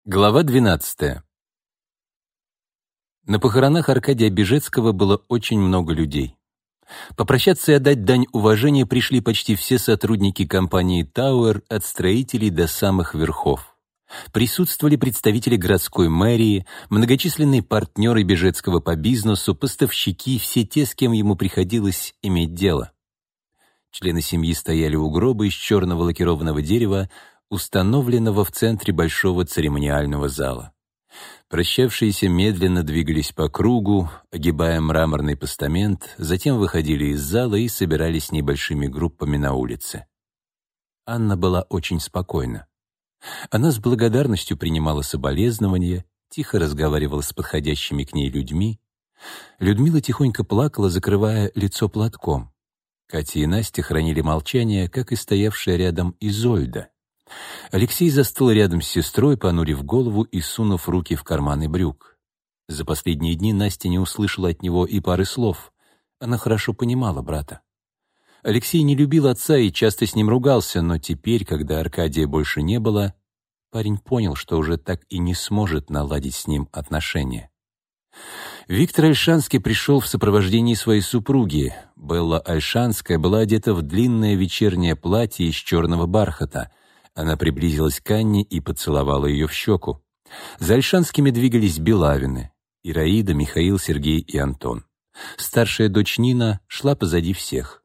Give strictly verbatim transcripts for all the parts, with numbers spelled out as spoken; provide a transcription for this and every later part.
Глава двенадцатая. На похоронах Аркадия Бежецкого было очень много людей. Попрощаться и отдать дань уважения пришли почти все сотрудники компании «Тауэр», от строителей до самых верхов. Присутствовали представители городской мэрии, многочисленные партнеры Бежецкого по бизнесу, поставщики, все те, с кем ему приходилось иметь дело. Члены семьи стояли у гроба из черного лакированного дерева, установленного в центре большого церемониального зала. Прощавшиеся медленно двигались по кругу, огибая мраморный постамент, затем выходили из зала и собирались небольшими группами на улице. Анна была очень спокойна. Она с благодарностью принимала соболезнования, тихо разговаривала с подходящими к ней людьми. Людмила тихонько плакала, закрывая лицо платком. Катя и Настя хранили молчание, как и стоявшая рядом Изольда. Алексей застыл рядом с сестрой, понурив голову и сунув руки в карманы брюк. За последние дни Настя не услышала от него и пары слов. Она хорошо понимала брата. Алексей не любил отца и часто с ним ругался, но теперь, когда Аркадия больше не было, парень понял, что уже так и не сможет наладить с ним отношения. Виктор Ольшанский пришел в сопровождении своей супруги. Белла Ольшанская была одета в длинное вечернее платье из черного бархата. Она приблизилась к Анне и поцеловала ее в щеку. За Ольшанскими двигались Белавины — Ираида, Михаил, Сергей и Антон. Старшая дочь Нина шла позади всех.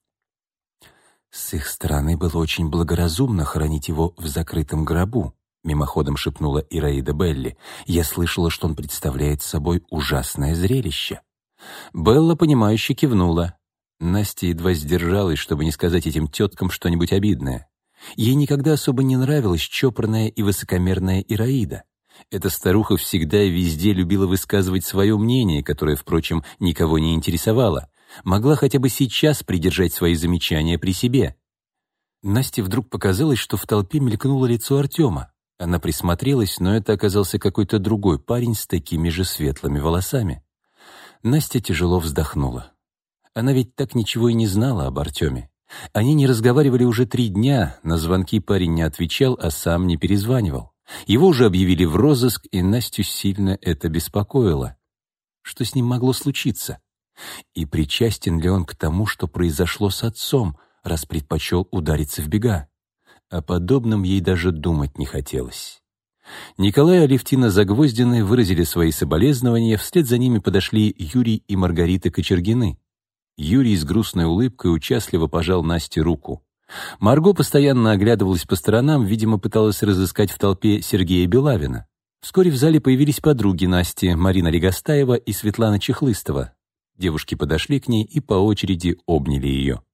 «С их стороны было очень благоразумно хоронить его в закрытом гробу», — мимоходом шепнула Ираида Белли. «Я слышала, что он представляет собой ужасное зрелище». Белла, понимающе кивнула. Настя едва сдержалась, чтобы не сказать этим теткам что-нибудь обидное. Ей никогда особо не нравилась чопорная и высокомерная Ираида. Эта старуха всегда и везде любила высказывать свое мнение, которое, впрочем, никого не интересовало. Могла хотя бы сейчас придержать свои замечания при себе. Насте вдруг показалось, что в толпе мелькнуло лицо Артема. Она присмотрелась, но это оказался какой-то другой парень с такими же светлыми волосами. Настя тяжело вздохнула. Она ведь так ничего и не знала об Артеме. Они не разговаривали уже три дня, на звонки парень не отвечал, а сам не перезванивал. Его уже объявили в розыск, и Настю сильно это беспокоило. Что с ним могло случиться? И причастен ли он к тому, что произошло с отцом, раз предпочел удариться в бега? О подобном ей даже думать не хотелось. Николай и Алевтина Загвоздины выразили свои соболезнования, вслед за ними подошли Юрий и Маргарита Кочергины. Юрий с грустной улыбкой участливо пожал Насте руку. Марго постоянно оглядывалась по сторонам, видимо, пыталась разыскать в толпе Сергея Белавина. Вскоре в зале появились подруги Насти, Марина Легостаева и Светлана Чехлыстова. Девушки подошли к ней и по очереди обняли ее.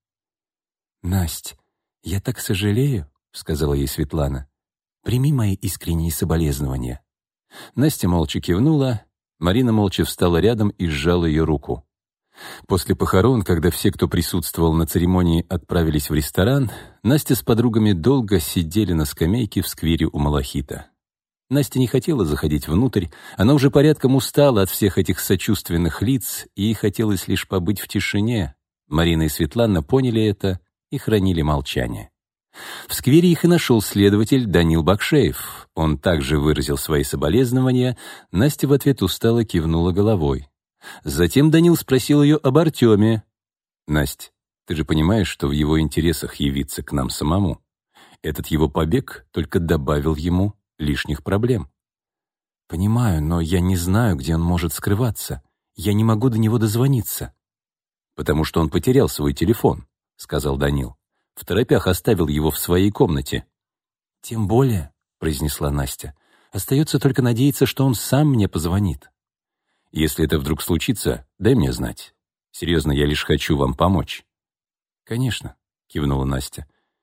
«Насть, я так сожалею», — сказала ей Светлана. «Прими мои искренние соболезнования». Настя молча кивнула, Марина молча встала рядом и сжала ее руку. После похорон, когда все, кто присутствовал на церемонии, отправились в ресторан, Настя с подругами долго сидели на скамейке в сквере у Малахита. Настя не хотела заходить внутрь, она уже порядком устала от всех этих сочувственных лиц, и ей хотелось лишь побыть в тишине. Марина и Светлана поняли это и хранили молчание. В сквере их и нашел следователь Данил Бакшеев. Он также выразил свои соболезнования, Настя в ответ устало кивнула головой. Затем Данил спросил ее об Артеме. «Насть, ты же понимаешь, что в его интересах явиться к нам самому? Этот его побег только добавил ему лишних проблем». «Понимаю, но я не знаю, где он может скрываться. Я не могу до него дозвониться». «Потому что он потерял свой телефон», — сказал Данил. «Второпях оставил его в своей комнате». «Тем более», — произнесла Настя, — «остается только надеяться, что он сам мне позвонит». «Если это вдруг случится, дай мне знать. Серьезно, я лишь хочу вам помочь». «Конечно», — кивнула Настя.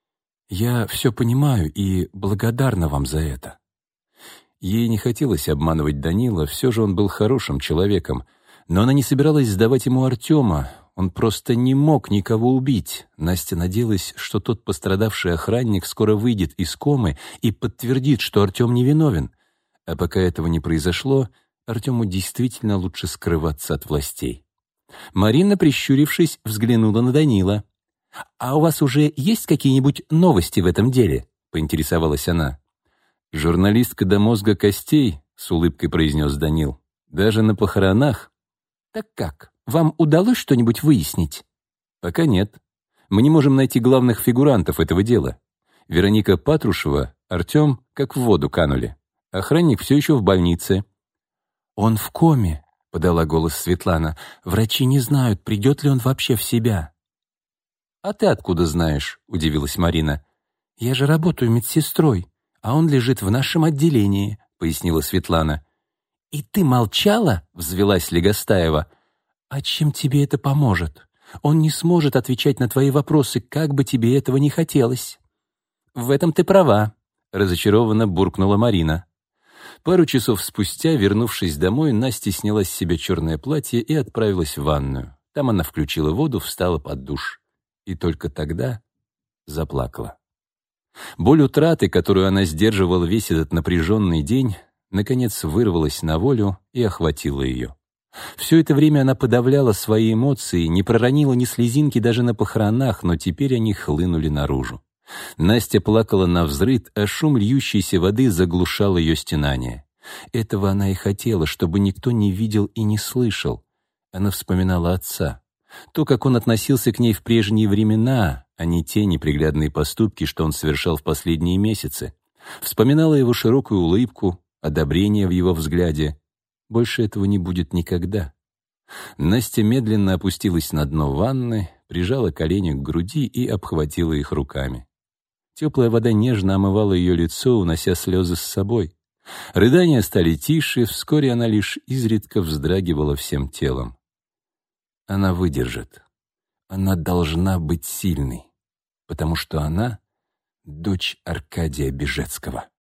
«Я все понимаю и благодарна вам за это». Ей не хотелось обманывать Данила, все же он был хорошим человеком, но она не собиралась сдавать ему Артема, он просто не мог никого убить. Настя надеялась, что тот пострадавший охранник скоро выйдет из комы и подтвердит, что Артем невиновен. А пока этого не произошло, Артему действительно лучше скрываться от властей. Марина, прищурившись, взглянула на Данила. «А у вас уже есть какие-нибудь новости в этом деле?» — поинтересовалась она. «Журналистка до мозга костей», — с улыбкой произнес Данил. «Даже на похоронах». «Так как, вам удалось что-нибудь выяснить?» «Пока нет. Мы не можем найти главных фигурантов этого дела. Вероника Патрушева, Артем как в воду канули. Охранник все еще в больнице». «Он в коме», — подала голос Светлана. «Врачи не знают, придет ли он вообще в себя». «А ты откуда знаешь?» — удивилась Марина. «Я же работаю медсестрой, а он лежит в нашем отделении», — пояснила Светлана. «И ты молчала?» — взвелась Легостаева. «А чем тебе это поможет? Он не сможет отвечать на твои вопросы, как бы тебе этого не хотелось». «В этом ты права», — разочарованно буркнула Марина. Пару часов спустя, вернувшись домой, Настя сняла с себя черное платье и отправилась в ванную. Там она включила воду, встала под душ. И только тогда заплакала. Боль утраты, которую она сдерживала весь этот напряженный день, наконец вырвалась на волю и охватила ее. Все это время она подавляла свои эмоции, не проронила ни слезинки даже на похоронах, но теперь они хлынули наружу. Настя плакала навзрыд, а шум льющейся воды заглушал ее стенание. Этого она и хотела, чтобы никто не видел и не слышал. Она вспоминала отца. То, как он относился к ней в прежние времена, а не те неприглядные поступки, что он совершал в последние месяцы. Вспоминала его широкую улыбку, одобрение в его взгляде. Больше этого не будет никогда. Настя медленно опустилась на дно ванны, прижала колени к груди и обхватила их руками. Теплая вода нежно омывала ее лицо, унося слезы с собой. Рыдания стали тише, вскоре она лишь изредка вздрагивала всем телом. Она выдержит. Она должна быть сильной, потому что она — дочь Аркадия Бежецкого.